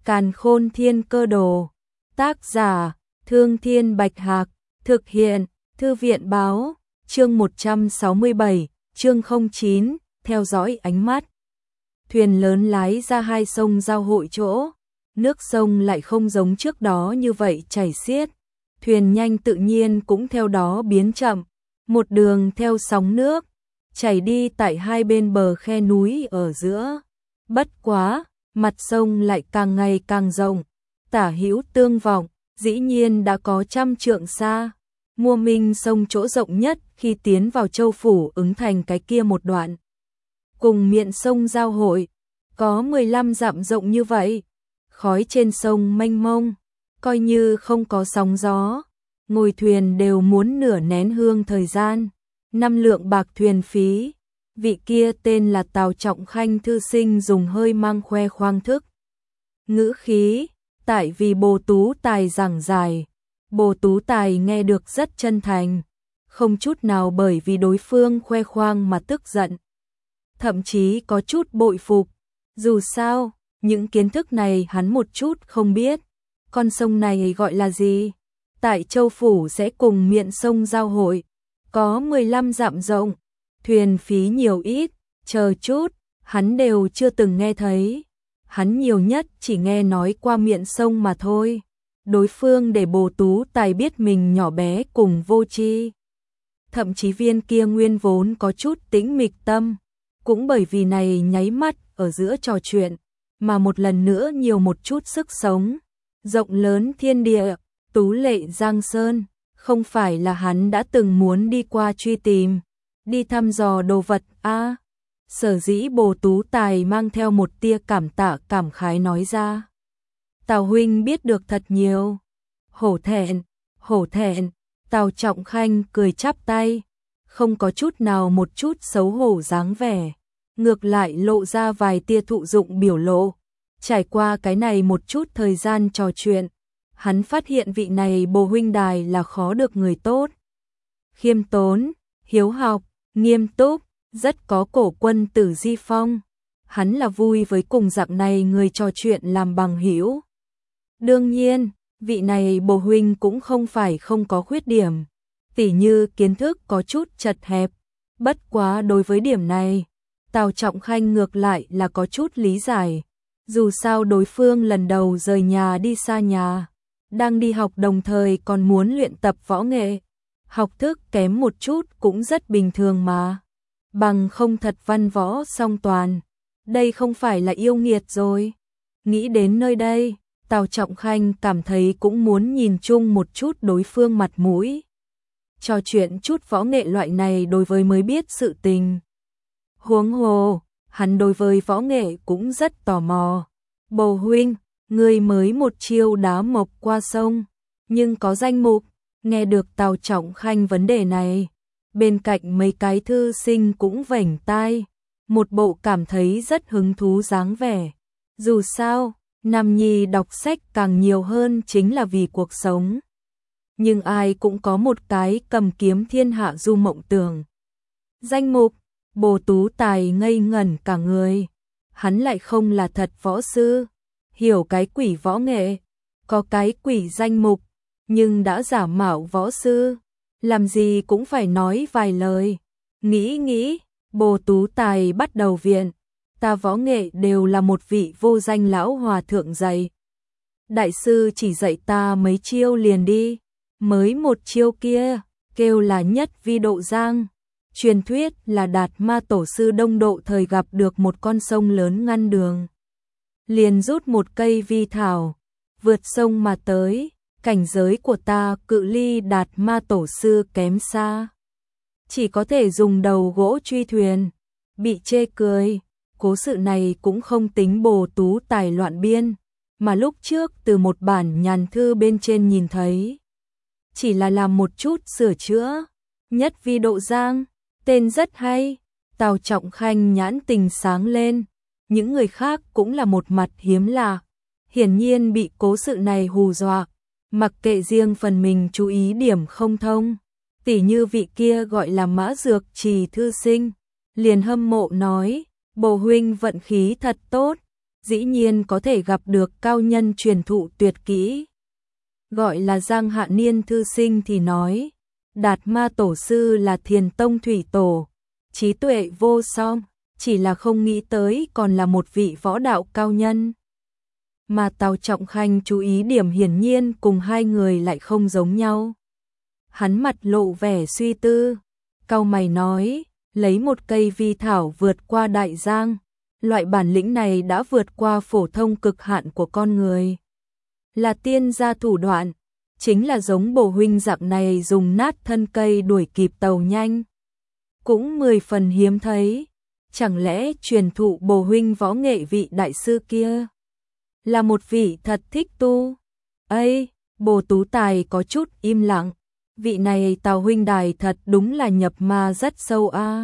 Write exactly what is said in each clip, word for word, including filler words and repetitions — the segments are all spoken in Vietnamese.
Càn Khôn Thiên Cơ Đồ. Tác giả: Thương Thiên Bạch Hạc. Thực hiện: Thư viện báo. Chương một trăm sáu mươi bảy, chương không chín, theo dõi ánh mắt. Thuyền lớn lái ra hai sông giao hội chỗ, nước sông lại không giống trước đó như vậy chảy xiết, thuyền nhanh tự nhiên cũng theo đó biến chậm, một đường theo sóng nước, chảy đi tại hai bên bờ khe núi ở giữa. Bất quá, mặt sông lại càng ngày càng rộng, tả hữu tương vọng, dĩ nhiên đã có trăm trượng xa. Mua Minh sông chỗ rộng nhất khi tiến vào châu phủ ứng thành cái kia một đoạn. Cùng miệng sông giao hội, có mười lăm dặm rộng như vậy. Khói trên sông mênh mông, coi như không có sóng gió, ngồi thuyền đều muốn nửa nén hương thời gian. Năm lượng bạc thuyền phí, vị kia tên là Tào Trọng Khanh thư sinh dùng hơi mang khoe khoang thức ngữ khí, tại vì Bồ Tú Tài giảng giải. Bồ Tú Tài nghe được rất chân thành, không chút nào bởi vì đối phương khoe khoang mà tức giận. Thậm chí có chút bội phục, dù sao, những kiến thức này hắn một chút không biết. Con sông này gọi là gì? Tại châu phủ sẽ cùng miệng sông giao hội, có mười lăm dặm rộng, thuyền phí nhiều ít, chờ chút, hắn đều chưa từng nghe thấy. Hắn nhiều nhất chỉ nghe nói qua miệng sông mà thôi. Đối phương để Bồ Tú Tài biết mình nhỏ bé cùng vô tri. Thậm chí viên kia nguyên vốn có chút tĩnh mịch tâm, cũng bởi vì này nháy mắt ở giữa trò chuyện, mà một lần nữa nhiều một chút sức sống. Rộng lớn thiên địa, tú lệ giang sơn, không phải là hắn đã từng muốn đi qua truy tìm, đi thăm dò đồ vật a. À, sở dĩ Bồ Tú Tài mang theo một tia cảm tạ cảm khái nói ra. Tào huynh biết được thật nhiều. Hổ thẹn, hổ thẹn, Tào Trọng Khanh cười chắp tay, không có chút nào một chút xấu hổ dáng vẻ, ngược lại lộ ra vài tia thụ dụng biểu lộ. Trải qua cái này một chút thời gian trò chuyện, hắn phát hiện vị này Bồ huynh đài là khó được người tốt. Khiêm tốn, hiếu học, nghiêm túc, rất có cổ quân tử di phong. Hắn là vui với cùng dạng này người trò chuyện làm bằng hữu. Đương nhiên, vị này Bồ huynh cũng không phải không có khuyết điểm, tỉ như kiến thức có chút chật hẹp. Bất quá đối với điểm này, Tào Trọng Khanh ngược lại là có chút lý giải. Dù sao đối phương lần đầu rời nhà đi xa nhà, đang đi học đồng thời còn muốn luyện tập võ nghệ, học thức kém một chút cũng rất bình thường mà. Bằng không thật văn võ song toàn, đây không phải là yêu nghiệt rồi. Nghĩ đến nơi đây, Tào Trọng Khanh cảm thấy cũng muốn nhìn chung một chút đối phương mặt mũi. Trò chuyện chút võ nghệ loại này đối với mới biết sự tình. Huống hồ, hắn đối với võ nghệ cũng rất tò mò. Bồ huynh, người mới một chiêu đá mộc qua sông, nhưng có danh mục. Nghe được Tào Trọng Khanh vấn đề này, bên cạnh mấy cái thư sinh cũng vểnh tai, một bộ cảm thấy rất hứng thú dáng vẻ. Dù sao, nam nhi đọc sách càng nhiều hơn chính là vì cuộc sống. Nhưng ai cũng có một cái cầm kiếm thiên hạ du mộng tưởng. Danh mục, Bồ Tú Tài ngây ngẩn cả người. Hắn lại không là thật võ sư, hiểu cái quỷ võ nghệ, có cái quỷ danh mục, nhưng đã giả mạo võ sư, làm gì cũng phải nói vài lời. Nghĩ nghĩ, Bồ Tú Tài bắt đầu viện. Ta võ nghệ đều là một vị vô danh lão hòa thượng dạy. Đại sư chỉ dạy ta mấy chiêu liền đi, mới một chiêu kia, kêu là nhất vi độ giang. Truyền thuyết là Đạt Ma tổ sư Đông Độ thời gặp được một con sông lớn ngăn đường, liền rút một cây vi thảo, vượt sông mà tới. Cảnh giới của ta cự ly Đạt Ma tổ sư kém xa, chỉ có thể dùng đầu gỗ truy thuyền, bị chê cười. Cố sự này cũng không tính Bồ Tú Tài loạn biên, mà lúc trước từ một bản nhàn thư bên trên nhìn thấy, chỉ là làm một chút sửa chữa. Nhất vi độ giang, tên rất hay. Tào Trọng Khanh nhãn tình sáng lên, những người khác cũng là một mặt hiếm lạ, hiển nhiên bị cố sự này hù dọa, mặc kệ riêng phần mình chú ý điểm không thông. Tỉ như vị kia gọi là Mã Dược Trì thư sinh, liền hâm mộ nói, Bồ huynh vận khí thật tốt, dĩ nhiên có thể gặp được cao nhân truyền thụ tuyệt kỹ. Gọi là Giang Hạ Niên thư sinh thì nói, Đạt Ma tổ sư là Thiền Tông thủy tổ, trí tuệ vô song, chỉ là không nghĩ tới còn là một vị võ đạo cao nhân. Mà Tào Trọng Khanh chú ý điểm hiển nhiên cùng hai người lại không giống nhau. Hắn mặt lộ vẻ suy tư, cau mày nói, lấy một cây vi thảo vượt qua đại giang, loại bản lĩnh này đã vượt qua phổ thông cực hạn của con người. Là tiên gia thủ đoạn, chính là giống Bồ huynh dạng này dùng nát thân cây đuổi kịp tàu nhanh. Cũng mười phần hiếm thấy, chẳng lẽ truyền thụ Bồ huynh võ nghệ vị đại sư kia là một vị thật thích tu? Ây, Bồ Tú Tài có chút im lặng, vị này Tào huynh đài thật đúng là nhập ma rất sâu a. À.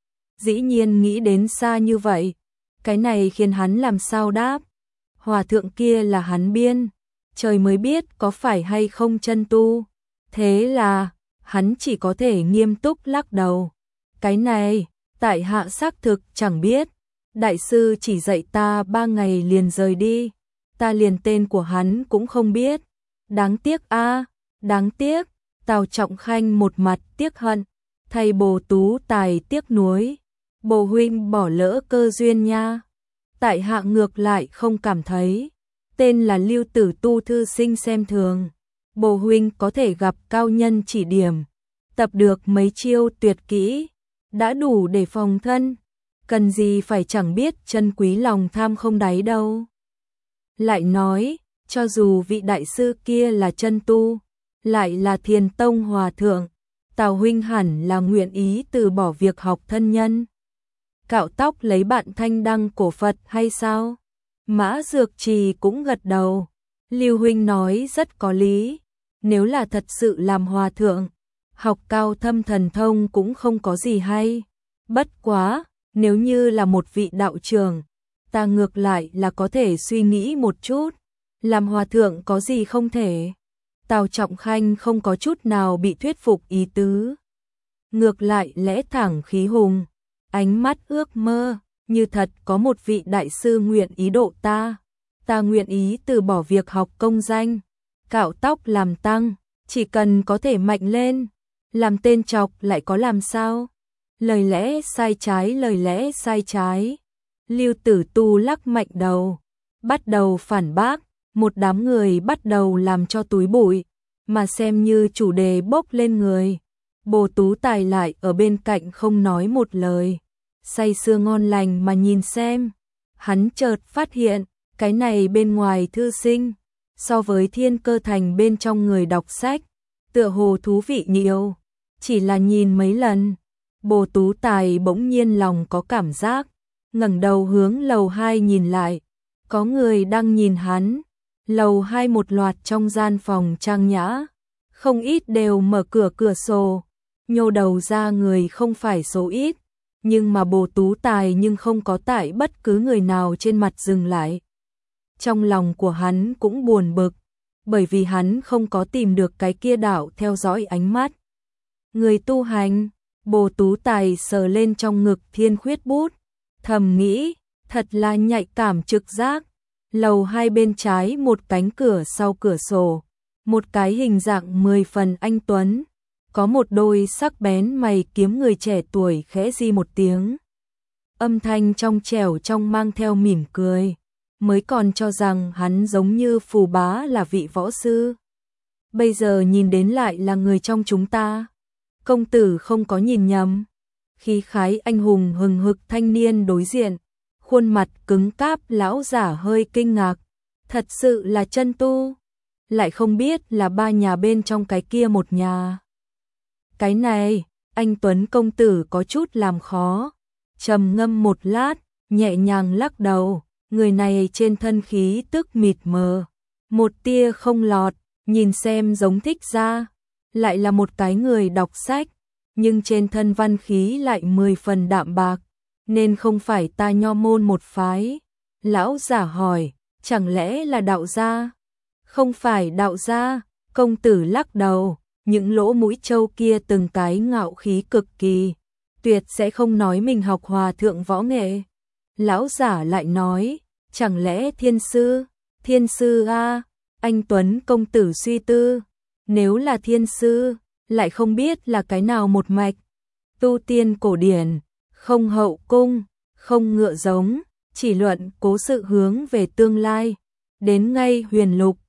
Dĩ nhiên nghĩ đến xa như vậy, cái này khiến hắn làm sao đáp. Hòa thượng kia là hắn biên, trời mới biết có phải hay không chân tu. Thế là, hắn chỉ có thể nghiêm túc lắc đầu. Cái này, tại hạ xác thực chẳng biết. Đại sư chỉ dạy ta ba ngày liền rời đi, ta liền tên của hắn cũng không biết. Đáng tiếc a, à, đáng tiếc. Tào Trọng Khanh một mặt tiếc hận, thầy Bồ Tú Tài tiếc nuối. Bồ huynh bỏ lỡ cơ duyên nha. Tại hạ ngược lại không cảm thấy. Tên là Lưu Tử Tu thư sinh xem thường. Bồ huynh có thể gặp cao nhân chỉ điểm, tập được mấy chiêu tuyệt kỹ, đã đủ để phòng thân. Cần gì phải chẳng biết chân quý lòng tham không đáy đâu. Lại nói, cho dù vị đại sư kia là chân tu, lại là Thiền Tông hòa thượng, Tào huynh hẳn là nguyện ý từ bỏ việc học thân nhân, cạo tóc lấy bạn thanh đăng cổ Phật hay sao? Mã Dược Trì cũng gật đầu. Lưu huynh nói rất có lý. Nếu là thật sự làm hòa thượng, học cao thâm thần thông cũng không có gì hay. Bất quá, nếu như là một vị đạo trưởng, ta ngược lại là có thể suy nghĩ một chút. Làm hòa thượng có gì không thể? Tào Trọng Khanh không có chút nào bị thuyết phục ý tứ. Ngược lại lẽ thẳng khí hùng, ánh mắt ước mơ, như thật có một vị đại sư nguyện ý độ ta. Ta nguyện ý từ bỏ việc học công danh, cạo tóc làm tăng, chỉ cần có thể mạnh lên. Làm tên chọc lại có làm sao? Lời lẽ sai trái, lời lẽ sai trái. Lưu Tử Tu lắc mạnh đầu, bắt đầu phản bác. Một đám người bắt đầu làm cho túi bụi, mà xem như chủ đề bốc lên người. Bồ Tú Tài lại ở bên cạnh không nói một lời, say sưa ngon lành mà nhìn xem. Hắn chợt phát hiện, cái này bên ngoài thư sinh, so với Thiên Cơ Thành bên trong người đọc sách, tựa hồ thú vị nhiều. Chỉ là nhìn mấy lần, Bồ Tú Tài bỗng nhiên lòng có cảm giác, ngẩng đầu hướng lầu hai nhìn lại, có người đang nhìn hắn. Lầu hai một loạt trong gian phòng trang nhã, không ít đều mở cửa cửa sổ, nhô đầu ra người không phải số ít, nhưng mà Bồ Tú Tài nhưng không có tại bất cứ người nào trên mặt dừng lại. Trong lòng của hắn cũng buồn bực, bởi vì hắn không có tìm được cái kia đạo theo dõi ánh mắt. Người tu hành, Bồ Tú Tài sờ lên trong ngực thiên khuyết bút, thầm nghĩ, thật là nhạy cảm trực giác. Lầu hai bên trái một cánh cửa sau cửa sổ, một cái hình dạng mười phần anh tuấn, có một đôi sắc bén mày kiếm người trẻ tuổi khẽ di một tiếng. Âm thanh trong trẻo trong mang theo mỉm cười, mới còn cho rằng hắn giống như phù bá là vị võ sư. Bây giờ nhìn đến lại là người trong chúng ta. Công tử không có nhìn nhầm. Khí khái anh hùng hừng hực thanh niên đối diện, khuôn mặt cứng cáp lão giả hơi kinh ngạc, thật sự là chân tu, lại không biết là ba nhà bên trong cái kia một nhà. Cái này, anh Tuấn công tử có chút làm khó, trầm ngâm một lát, nhẹ nhàng lắc đầu, người này trên thân khí tức mịt mờ, một tia không lọt, nhìn xem giống thích ra, lại là một cái người đọc sách, nhưng trên thân văn khí lại mười phần đạm bạc. Nên không phải ta nho môn một phái. Lão giả hỏi, chẳng lẽ là đạo gia? Không phải đạo gia, công tử lắc đầu, những lỗ mũi trâu kia từng cái ngạo khí cực kỳ, tuyệt sẽ không nói mình học hòa thượng võ nghệ. Lão giả lại nói, chẳng lẽ thiên sư, thiên sư a? Anh Tuấn công tử suy tư, nếu là thiên sư, lại không biết là cái nào một mạch. Tu tiên cổ điển, không hậu cung, không ngựa giống, chỉ luận cố sự hướng về tương lai. Đến ngay huyền lục,